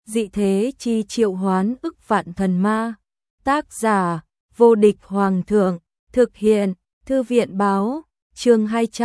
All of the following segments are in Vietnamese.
Dị thế chi triệu hoán ức vạn thần ma. Tác giả: Vô địch hoàng thượng. Thực hiện: Thư viện báo. Chương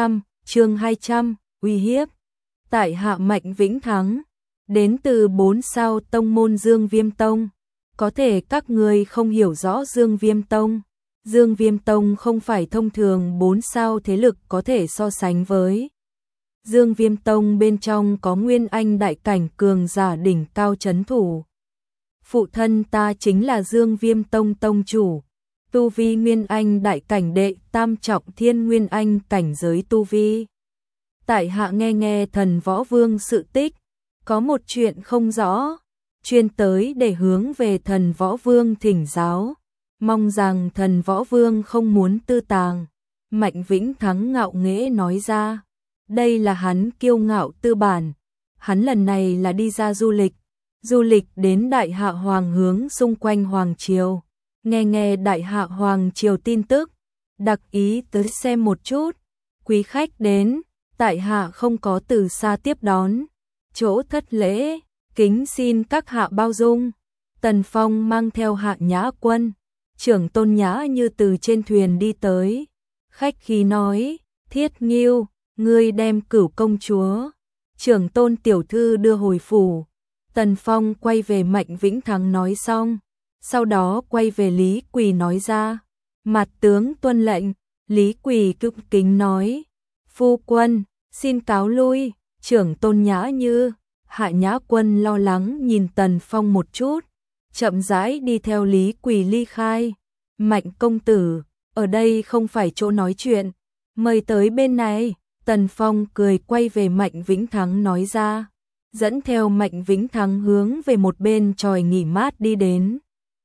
200, uy hiếp. Tại hạ Mạnh Vĩnh Thắng, đến từ 4 sao tông môn Dương Viêm Tông. Có thể các người không hiểu rõ Dương Viêm Tông. Dương Viêm Tông không phải thông thường 4 sao thế lực có thể so sánh với. Dương Viêm Tông bên trong có Nguyên Anh đại cảnh cường giả đỉnh cao trấn thủ. Phụ thân ta chính là Dương Viêm Tông tông chủ. Tu vi Nguyên Anh đại cảnh đệ tam trọng thiên Nguyên Anh cảnh giới tu vi. Tại hạ nghe Thần Võ Vương sự tích, có một chuyện không rõ, chuyên tới để hướng về Thần Võ Vương thỉnh giáo, mong rằng Thần Võ Vương không muốn tư tàng. Mạnh Vĩnh Thắng ngạo nghễ nói ra, đây là hắn kiêu ngạo tư bản, hắn lần này là đi ra du lịch đến Đại Hạ Hoàng hướng xung quanh Hoàng Triều, nghe Đại Hạ Hoàng Triều tin tức, đặc ý tới xem một chút, quý khách đến, tại hạ không có từ xa tiếp đón, chỗ thất lễ, kính xin các hạ bao dung. Tần Phong mang theo Hạ Nhã Quân, trưởng tôn Nhã Như từ trên thuyền đi tới, khách khí nói, Thiết Nghiêu, ngươi đem Cửu công chúa, trưởng tôn tiểu thư đưa hồi phủ. Tần Phong quay về Mạnh Vĩnh Thắng nói xong, sau đó quay về Lý Quỳ nói ra, mặt tướng tuân lệnh. Lý Quỳ cung kính nói, phu quân, xin cáo lui. Trưởng tôn Nhã Như, Hạ Nhã Quân lo lắng nhìn Tần Phong một chút, chậm rãi đi theo Lý Quỳ ly khai. Mạnh công tử, ở đây không phải chỗ nói chuyện, mời tới bên này. Tần Phong cười quay về Mạnh Vĩnh Thắng nói ra, dẫn theo Mạnh Vĩnh Thắng hướng về một bên chòi nghỉ mát đi đến.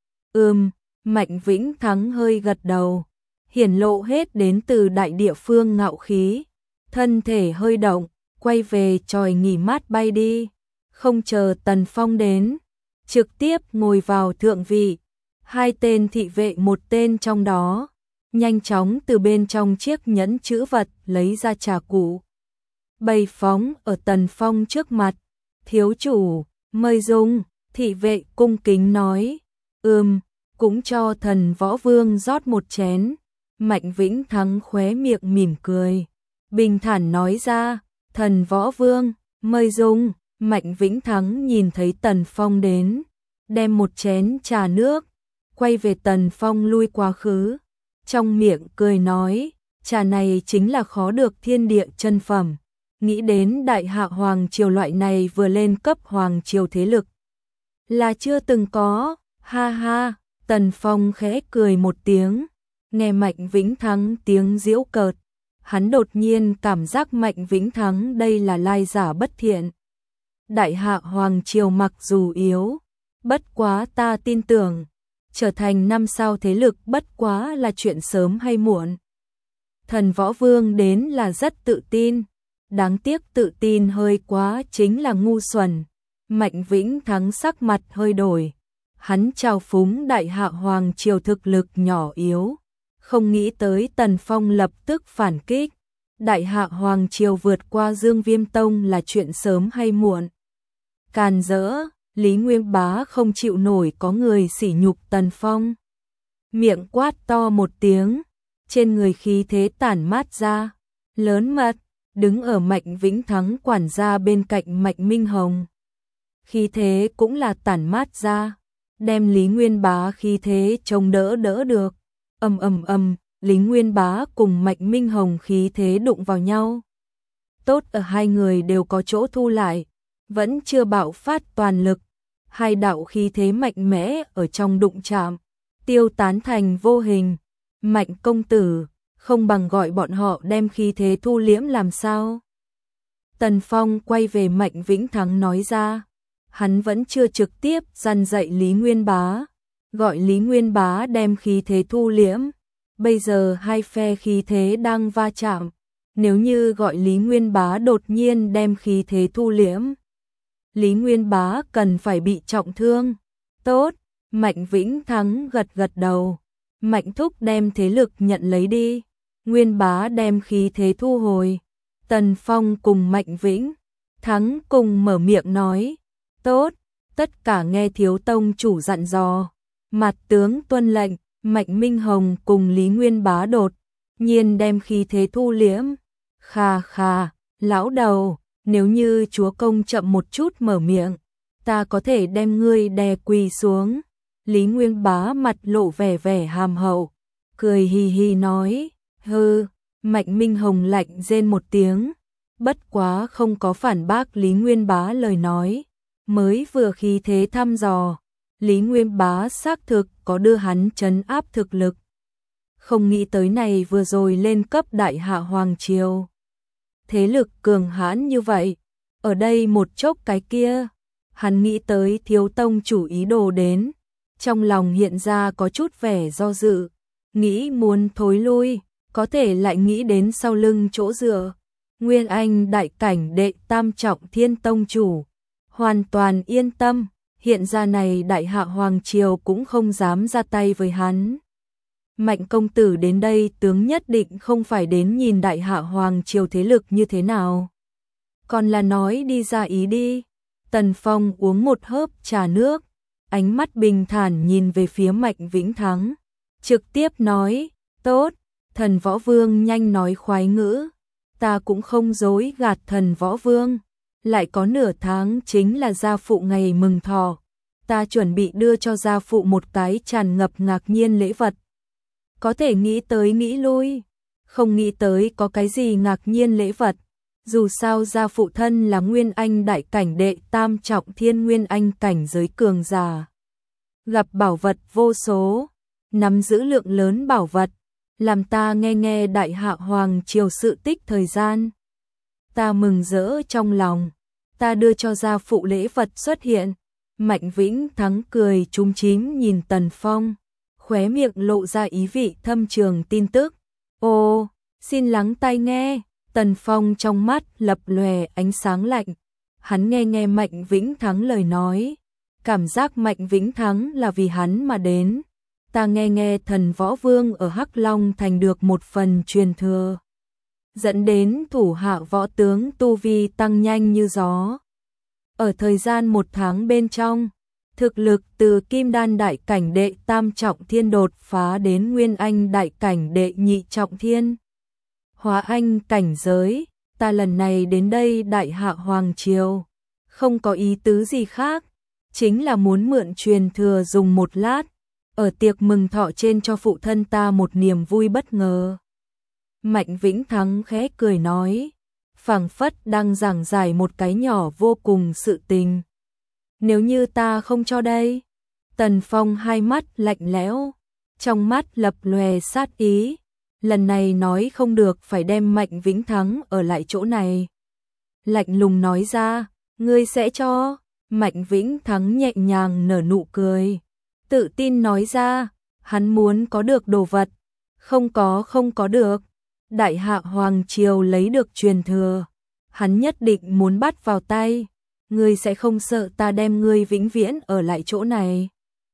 Mạnh Vĩnh Thắng hơi gật đầu, hiển lộ hết đến từ đại địa phương ngạo khí, thân thể hơi động, quay về chòi nghỉ mát bay đi, không chờ Tần Phong đến, trực tiếp ngồi vào thượng vị. Hai tên thị vệ, một tên trong đó nhanh chóng từ bên trong chiếc nhẫn chữ vật lấy ra trà cụ, bày phóng ở Tần Phong trước mặt. Thiếu chủ, mời dùng. Thị vệ cung kính nói, cũng cho Thần Võ Vương rót một chén. Mạnh Vĩnh Thắng khóe miệng mỉm cười, bình thản nói ra, Thần Võ Vương, mời dùng. Mạnh Vĩnh Thắng nhìn thấy Tần Phong đến, đem một chén trà nước, quay về Tần Phong lui quá khứ, trong miệng cười nói, trà này chính là khó được thiên địa chân phẩm, nghĩ đến Đại Hạ Hoàng Triều loại này vừa lên cấp Hoàng Triều thế lực là chưa từng có, ha ha. Tần Phong khẽ cười một tiếng, nghe Mạnh Vĩnh Thắng tiếng giễu cợt, hắn đột nhiên cảm giác Mạnh Vĩnh Thắng đây là lai giả bất thiện. Đại Hạ Hoàng Triều mặc dù yếu, bất quá ta tin tưởng, trở thành 5 sao thế lực bất quá là chuyện sớm hay muộn. Thần Võ Vương đến là rất tự tin, đáng tiếc tự tin hơi quá chính là ngu xuẩn. Mạnh Vĩnh Thắng sắc mặt hơi đổi, hắn trào phúng Đại Hạ Hoàng Triều thực lực nhỏ yếu, không nghĩ tới Tần Phong lập tức phản kích. Đại Hạ Hoàng Triều vượt qua Dương Viêm Tông là chuyện sớm hay muộn. Càn rỡ, Lý Nguyên Bá không chịu nổi có người sỉ nhục Tần Phong, miệng quát to một tiếng, trên người khí thế tản mát ra, lớn mật, đứng ở Mạnh Vĩnh Thắng quản gia bên cạnh Mạnh Minh Hồng. Khí thế cũng là tản mát ra, đem Lý Nguyên Bá khí thế chống đỡ được. Lý Nguyên Bá cùng Mạnh Minh Hồng khí thế đụng vào nhau. Tốt ở hai người đều có chỗ thu lại, vẫn chưa bạo phát toàn lực, hai đạo khí thế mạnh mẽ ở trong đụng chạm, tiêu tán thành vô hình. Mạnh công tử, không bằng gọi bọn họ đem khí thế thu liễm làm sao? Tần Phong quay về Mạnh Vĩnh Thắng nói ra, hắn vẫn chưa trực tiếp dằn dạy Lý Nguyên Bá, gọi Lý Nguyên Bá đem khí thế thu liễm. Bây giờ hai phe khí thế đang va chạm, nếu như gọi Lý Nguyên Bá đột nhiên đem khí thế thu liễm, Lý Nguyên Bá cần phải bị trọng thương. Tốt, Mạnh Vĩnh Thắng gật đầu, Mạnh thúc đem thế lực nhận lấy đi. Nguyên Bá đem khí thế thu hồi. Tần Phong cùng Mạnh Vĩnh Thắng cùng mở miệng nói, tốt. tất cả nghe thiếu tông chủ dặn dò. Mặt tướng tuân lệnh. Mạnh Minh Hồng cùng Lý Nguyên Bá đột nhiên đem khí thế thu liễm. Khà khà, lão đầu, nếu như chúa công chậm một chút mở miệng, ta có thể đem ngươi đè quỳ xuống. Lý Nguyên Bá mặt lộ vẻ hàm hậu, cười hì hì nói, hừ. Mạnh Minh Hồng lạnh rên một tiếng, bất quá không có phản bác Lý Nguyên Bá lời nói, mới vừa khí thế thăm dò. Lý Nguyên Bá xác thực có đưa hắn trấn áp thực lực. Không nghĩ tới này vừa rồi lên cấp đại hạ hoàng triều. Thế lực cường hãn như vậy, ở đây một chốc cái kia. Hắn nghĩ tới thiếu tông chủ ý đồ đến, trong lòng hiện ra có chút vẻ do dự, nghĩ muốn thối lui, có thể lại nghĩ đến sau lưng chỗ dựa. Nguyên Anh đại cảnh đệ tam trọng thiên tông chủ, hoàn toàn yên tâm. Hiện ra này đại hạ hoàng triều cũng không dám ra tay với hắn. Mạnh công tử đến đây tướng nhất định không phải đến nhìn đại hạ hoàng triều thế lực như thế nào, còn là nói đi ra ý đi. Tần Phong uống một hớp trà nước, ánh mắt bình thản nhìn về phía Mạnh Vĩnh Thắng, trực tiếp nói, tốt. Thần Võ Vương nhanh nói khoái ngữ, ta cũng không dối gạt thần Võ Vương. Lại có nửa tháng chính là gia phụ ngày mừng thọ, ta chuẩn bị đưa cho gia phụ một cái tràn ngập ngạc nhiên lễ vật. Có thể nghĩ tới nghĩ lui, không nghĩ tới có cái gì ngạc nhiên lễ vật. Dù sao gia phụ thân là Nguyên Anh đại cảnh đệ tam trọng thiên Nguyên Anh cảnh giới cường giả, gặp bảo vật vô số, nắm giữ lượng lớn bảo vật, làm ta nghe đại hạ hoàng triều sự tích thời gian. Ta mừng rỡ trong lòng, ta đưa cho gia phụ lễ vật xuất hiện. Mạnh Vĩnh Thắng cười chúm chím nhìn Tần Phong, khóe miệng lộ ra ý vị thâm trường tin tức. Ô, xin lắng tai nghe. Tần Phong trong mắt lập lòe ánh sáng lạnh, hắn nghe Mạnh Vĩnh Thắng lời nói, cảm giác Mạnh Vĩnh Thắng là vì hắn mà đến. Ta nghe thần Võ Vương ở Hắc Long thành được một phần truyền thừa, dẫn đến thủ hạ võ tướng tu vi tăng nhanh như gió. Ở thời gian 1 tháng bên trong, thực lực từ Kim Đan đại cảnh đệ tam trọng thiên đột phá đến Nguyên Anh đại cảnh đệ nhị trọng thiên. Hóa Anh cảnh giới, ta lần này đến đây đại hạ hoàng triều, không có ý tứ gì khác, chính là muốn mượn truyền thừa dùng một lát, ở tiệc mừng thọ trên cho phụ thân ta một niềm vui bất ngờ. Mạnh Vĩnh Thắng khẽ cười nói, phảng phất đang giảng giải một cái nhỏ vô cùng sự tình. Nếu như ta không cho đây? Tần Phong hai mắt lạnh lẽo, trong mắt lập lòe sát ý. Lần này nói không được phải đem Mạnh Vĩnh Thắng ở lại chỗ này. Lạnh lùng nói ra, ngươi sẽ cho. Mạnh Vĩnh Thắng nhẹ nhàng nở nụ cười, tự tin nói ra, hắn muốn có được đồ vật, không có được. Đại hạ hoàng triều lấy được truyền thừa, hắn nhất định muốn bắt vào tay. Ngươi sẽ không sợ ta đem ngươi vĩnh viễn ở lại chỗ này?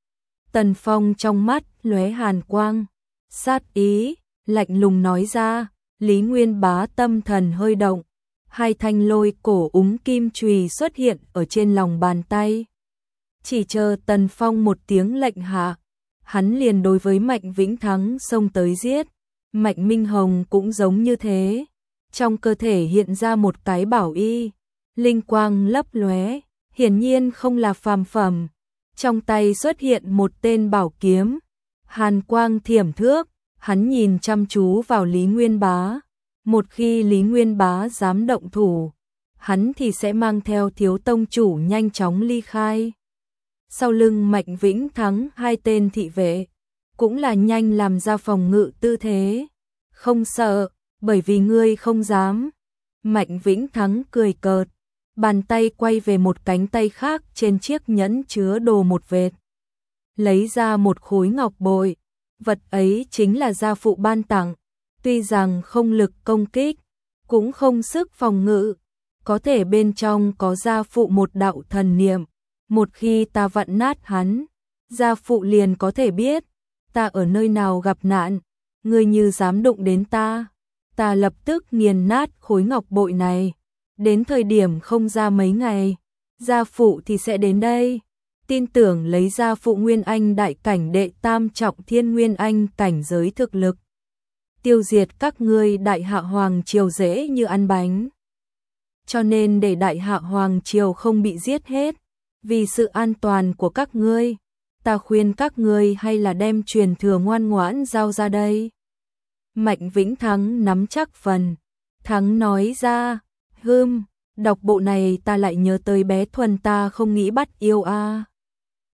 Tần Phong trong mắt lóe hàn quang, sát ý, lạnh lùng nói ra. Lý Nguyên Bá tâm thần hơi động, hai thanh lôi cổ úng kim chùy xuất hiện ở trên lòng bàn tay. Chỉ chờ Tần Phong một tiếng lệnh hạ, hắn liền đối với Mạnh Vĩnh Thắng xông tới giết. Mạnh Minh Hồng cũng giống như thế, trong cơ thể hiện ra một cái bảo y, linh quang lấp lóe, hiển nhiên không là phàm phẩm. Trong tay xuất hiện một tên bảo kiếm, hàn quang thiểm thước, hắn nhìn chăm chú vào Lý Nguyên Bá. Một khi Lý Nguyên Bá dám động thủ, hắn thì sẽ mang theo thiếu tông chủ nhanh chóng ly khai. Sau lưng Mạnh Vĩnh Thắng hai tên thị vệ, cũng là nhanh làm ra phòng ngự tư thế. Không sợ, bởi vì ngươi không dám. Mạnh Vĩnh Thắng cười cợt, bàn tay quay về một cánh tay khác, trên chiếc nhẫn chứa đồ một vệt, lấy ra một khối ngọc bội. Vật ấy chính là gia phụ ban tặng, tuy rằng không lực công kích, cũng không sức phòng ngự, có thể bên trong có gia phụ một đạo thần niệm. Một khi ta vặn nát hắn, gia phụ liền có thể biết ta ở nơi nào gặp nạn. Ngươi như dám đụng đến ta, ta lập tức nghiền nát khối ngọc bội này. Đến thời điểm không ra mấy ngày, gia phụ thì sẽ đến đây. tin tưởng lấy ra phụ Nguyên Anh đại cảnh đệ tam trọng thiên Nguyên Anh cảnh giới thực lực. Tiêu diệt các ngươi Đại Hạ Hoàng Triều dễ như ăn bánh. Cho nên để Đại Hạ Hoàng Triều không bị giết hết, vì sự an toàn của các ngươi, ta khuyên các ngươi hay là đem truyền thừa ngoan ngoãn giao ra đây. Mạnh Vĩnh Thắng nắm chắc phần. Thắng nói ra, đọc bộ này ta lại nhớ tới bé Thuần ta không nghĩ bắt yêu a.